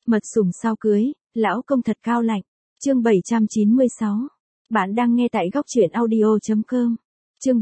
Mật sủng sau cưới, lão công thật cao lạnh. Chương 796. Bạn đang nghe tại góc truyện audio.com. Chương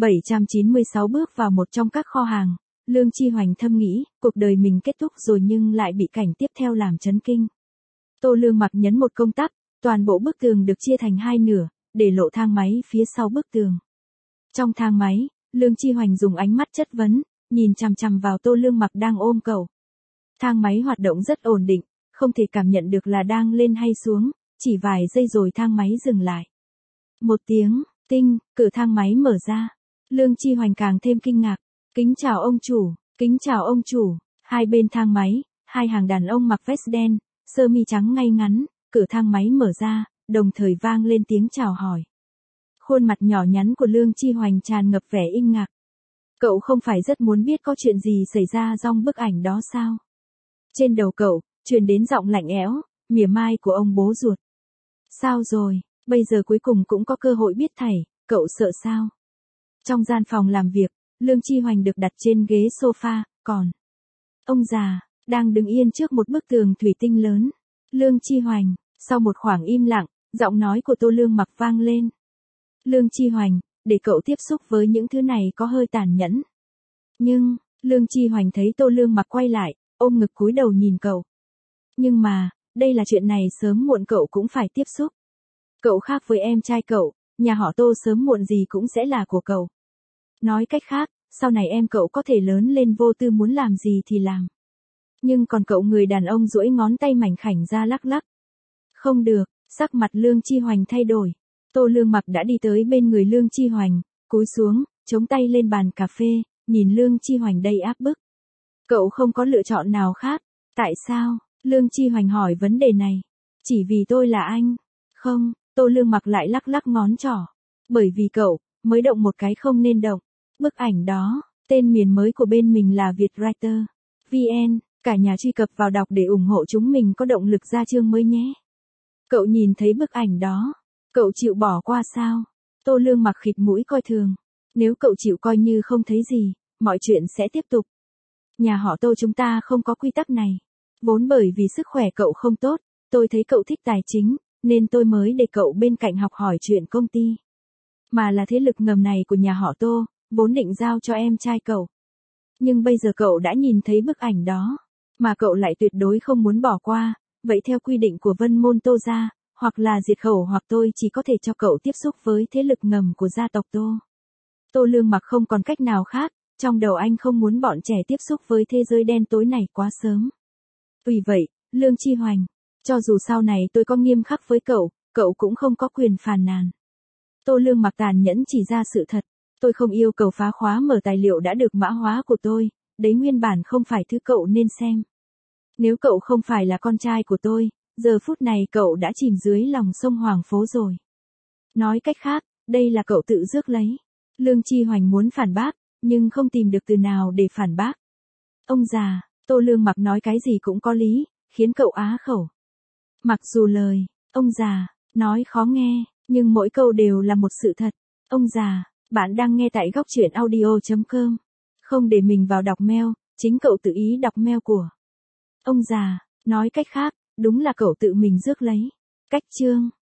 796 bước vào một trong các kho hàng. Lương Chi Hoành thầm nghĩ, cuộc đời mình kết thúc rồi nhưng lại bị cảnh tiếp theo làm chấn kinh. Tô Lương Mặc nhấn một công tắc, toàn bộ bức tường được chia thành hai nửa, để lộ thang máy phía sau bức tường. Trong thang máy, Lương Chi Hoành dùng ánh mắt chất vấn, nhìn chằm chằm vào Tô Lương Mặc đang ôm cậu. Thang máy hoạt động rất ổn định, không thể cảm nhận được là đang lên hay xuống, chỉ vài giây rồi thang máy dừng lại. Một tiếng, tinh, cửa thang máy mở ra. Lương Chi Hoành càng thêm kinh ngạc. Kính chào ông chủ, kính chào ông chủ. Hai bên thang máy, hai hàng đàn ông mặc vest đen, sơ mi trắng ngay ngắn, cửa thang máy mở ra, đồng thời vang lên tiếng chào hỏi. Khuôn mặt nhỏ nhắn của Lương Chi Hoành tràn ngập vẻ kinh ngạc. Cậu không phải rất muốn biết có chuyện gì xảy ra trong bức ảnh đó sao? Trên đầu cậu, truyền đến giọng lạnh lẽo, mỉa mai của ông bố ruột. Sao rồi, bây giờ cuối cùng cũng có cơ hội biết thảy, cậu sợ sao? Trong gian phòng làm việc, Lương Chi Hoành được đặt trên ghế sofa, còn ông già đang đứng yên trước một bức tường thủy tinh lớn. Lương Chi Hoành, sau một khoảng im lặng, giọng nói của Tô Lương Mặc vang lên. Lương Chi Hoành, để cậu tiếp xúc với những thứ này có hơi tàn nhẫn. Nhưng, Lương Chi Hoành thấy Tô Lương Mặc quay lại, ôm ngực cúi đầu nhìn cậu. Nhưng mà, đây là chuyện này sớm muộn cậu cũng phải tiếp xúc. Cậu khác với em trai cậu, nhà họ Tô sớm muộn gì cũng sẽ là của cậu. Nói cách khác, sau này em cậu có thể lớn lên vô tư muốn làm gì thì làm. Nhưng còn cậu người đàn ông duỗi ngón tay mảnh khảnh ra lắc lắc. Không được, sắc mặt Lương Chi Hoành thay đổi. Tô Lương Mặc đã đi tới bên người Lương Chi Hoành, cúi xuống, chống tay lên bàn cà phê, nhìn Lương Chi Hoành đầy áp bức. Cậu không có lựa chọn nào khác. Tại sao? Lương Chi Hoành hỏi vấn đề này. Chỉ vì tôi là anh. Không, Tô Lương Mặc lại lắc lắc ngón trỏ. Bởi vì cậu, mới động một cái không nên động. Bức ảnh đó, tên miền mới của bên mình là Vietwriter. VN, cả nhà truy cập vào đọc để ủng hộ chúng mình có động lực ra chương mới nhé. Cậu nhìn thấy bức ảnh đó, cậu chịu bỏ qua sao? Tô Lương Mặc khịt mũi coi thường. Nếu cậu chịu coi như không thấy gì, mọi chuyện sẽ tiếp tục. Nhà họ Tô chúng ta không có quy tắc này. Vốn bởi vì sức khỏe cậu không tốt, tôi thấy cậu thích tài chính, nên tôi mới để cậu bên cạnh học hỏi chuyện công ty. Mà là thế lực ngầm này của nhà họ Tô, vốn định giao cho em trai cậu. Nhưng bây giờ cậu đã nhìn thấy bức ảnh đó, mà cậu lại tuyệt đối không muốn bỏ qua, vậy theo quy định của Vân Môn Tô gia, hoặc là diệt khẩu hoặc tôi chỉ có thể cho cậu tiếp xúc với thế lực ngầm của gia tộc Tô. Tô Lương Mặc không còn cách nào khác, trong đầu anh không muốn bọn trẻ tiếp xúc với thế giới đen tối này quá sớm. Vì vậy, Lương Chi Hoành, cho dù sau này tôi có nghiêm khắc với cậu, cậu cũng không có quyền phàn nàn. Tô Lương Mặc tàn nhẫn chỉ ra sự thật. Tôi không yêu cầu phá khóa mở tài liệu đã được mã hóa của tôi, đấy nguyên bản không phải thứ cậu nên xem. Nếu cậu không phải là con trai của tôi, giờ phút này cậu đã chìm dưới lòng sông Hoàng Phố rồi. Nói cách khác, đây là cậu tự rước lấy. Lương Chi Hoành muốn phản bác, nhưng không tìm được từ nào để phản bác. Ông già, Tô Lương Mặc nói cái gì cũng có lý, khiến cậu á khẩu. Mặc dù lời, ông già, nói khó nghe, nhưng mỗi câu đều là một sự thật. Ông già, bạn đang nghe tại góc truyện audio.com. Không để mình vào đọc mail, chính cậu tự ý đọc mail của ông già, nói cách khác, đúng là cậu tự mình rước lấy. Cách chương.